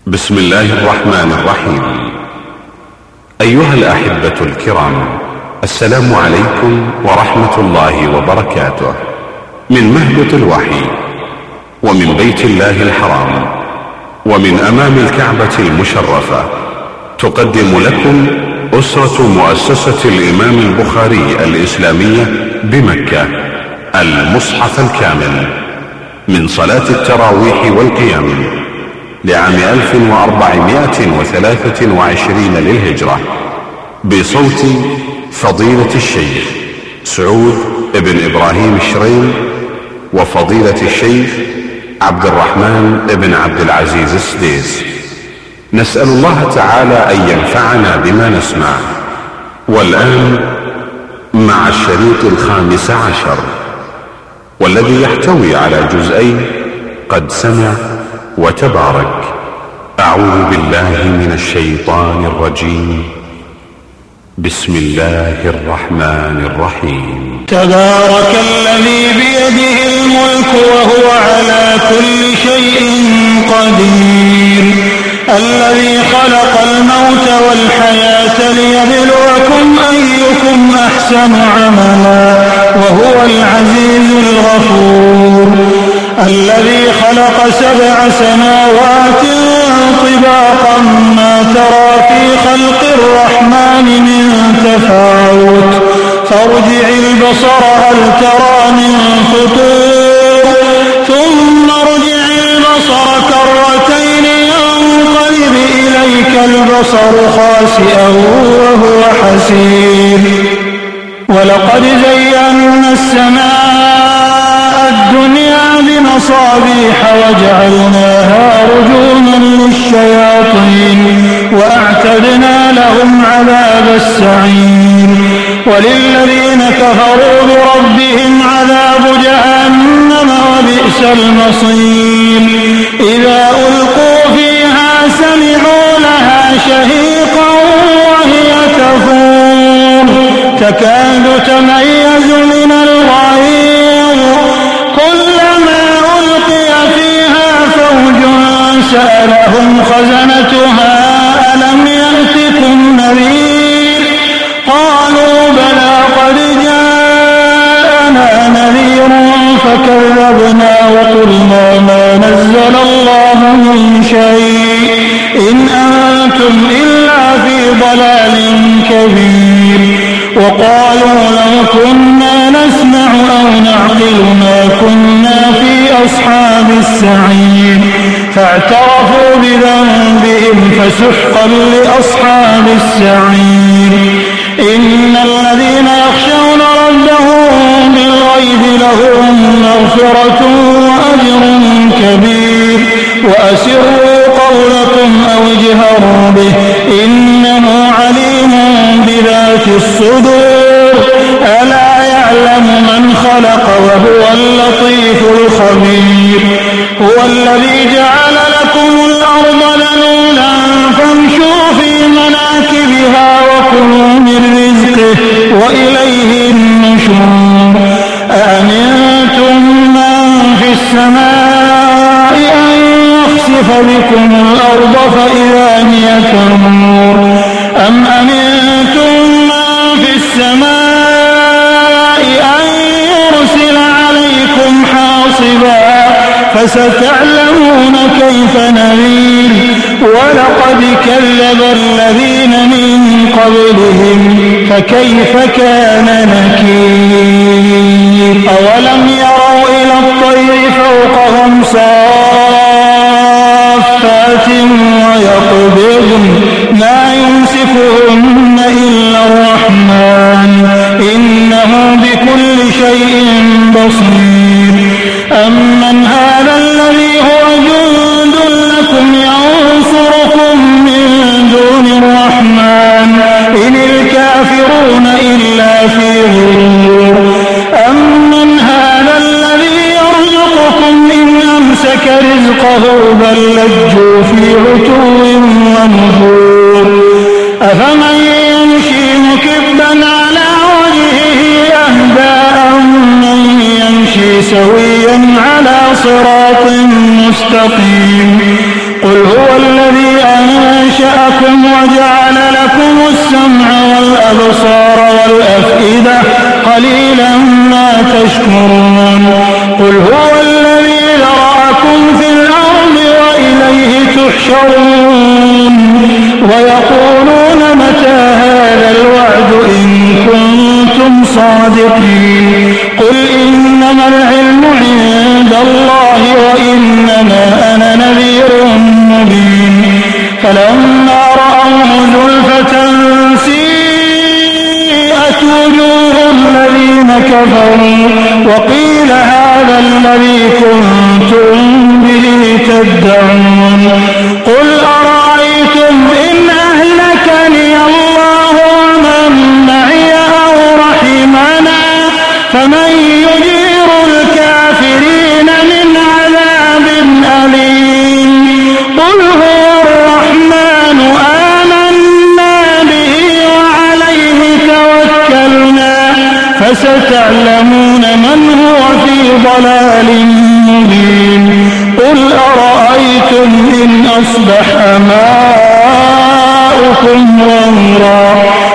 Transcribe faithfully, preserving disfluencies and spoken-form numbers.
بسم الله الرحمن الرحيم. أيها الأحبة الكرام، السلام عليكم ورحمة الله وبركاته. من مهبط الوحي ومن بيت الله الحرام ومن أمام الكعبة المشرفة تقدم لكم أسرة مؤسسة الإمام البخاري الإسلامية بمكة المصحف الكامل من صلاة التراويح والقيام لعام ألف وأربعمائة وثلاثة وعشرين للهجرة، بصوت فضيلة الشيخ سعود بن إبراهيم الشريم وفضيلة الشيخ عبد الرحمن بن عبد العزيز السديس. نسأل الله تعالى أن ينفعنا بما نسمع. والآن مع الشريط الخامس عشر، والذي يحتوي على جزئين قد سمع وتبارك. أعوذ بالله من الشيطان الرجيم. بسم الله الرحمن الرحيم. تبارك الذي بيده الملك وهو على كل شيء قدير، الذي خلق الموت والحياة ليبلوكم أيكم أحسن عملا وهو العزيز الغفور، الذي خلق سبع سماوات طباقا ما ترى في خلق الرحمن من تفاوت، فارجع البصر هل ترى من فطور، ثم ارجع البصر كرتين ينقلب إليك البصر خاسئا وهو حسير. ولقد زينا السماء الدنيا بمصابيح وجعلناها رجوما للشياطين وأعتدنا لهم عذاب السعير. وللذين كفروا بربهم عذاب جهنم وبئس المصير. إذا ألقوا فيها سمعوا لها شهيقا وهي تفور تكاد تميز من الغيظ، كلما ألقي فيها فوج سألهم خزنتها ألم يأتكم نذير، قالوا بلى قد جاءنا نذير فكذبنا وقلنا ما نزل الله من شيء إن أنتم إلا في ضلال كبير. وقالوا لو كنا نسمع أو نعقل ما كنا في أصحاب السعير، فاعترفوا بذنبهم فسحقا لأصحاب السعير. إن الذين يخشون ربهم بالغيب لهم مغفرة وأجر كبير. وأسروا قولكم أو اجهروا به إنه عليم بذات الصدور، ألا يعلم من خلق وهو اللطيف الخبير. هو الذي جعل لكم الأرض ذلولا فامشوا في مناكبها وكلوا من رزقه وإليه النشور. أأمنتم من في السماء أن يخسف بكم الأرض فإذا هي تمور، أم أمنتم من في السماء أن يرسل عليكم حاصبا فستعلمون كيف نذير. ولقد كذب الذين من قبلهم فكيف كان نكير. أولم يروا إلى الطير فوقهم صافات ويقبضن ما يمسكهن إلا الرحمن إنه بكل شيء بصير. أمن هذا الذي هو جند لكم ينصركم من دون الرحمن إن الكافرون إلا في غرور. أمن هذا الذي يرزقكم إن أمسك رزقه بل لجوا في عتو ونفور. أفمن يمشي مكبا على وجهه أهدى أمن يمشي سويا على صراط مستقيم. قل هو الذي وجعل لكم السمع والأبصار والأفئدة قليلا ما تشكرون قل هو الذي ذرأكم في الأرض وإليه تحشرون ويقولون متى هذا الوعد إن كنتم صادقين قل إنما العلم عند الله وإنما أنا نذير مبين فلما رأوه زلفة سيئت وجوه الذين كفروا وقيل هذا الذي كنتم به تدعون قل أرأيتم إن أهلكني الله ومن معي أو رحمنا فمن يجير الكافرين من عذاب أليم قل هو الرحمن آمنا به وعليه توكلنا فستعلمون من هو في ضلال مبين قل أرأيتم إن أصبح ماؤكم غورا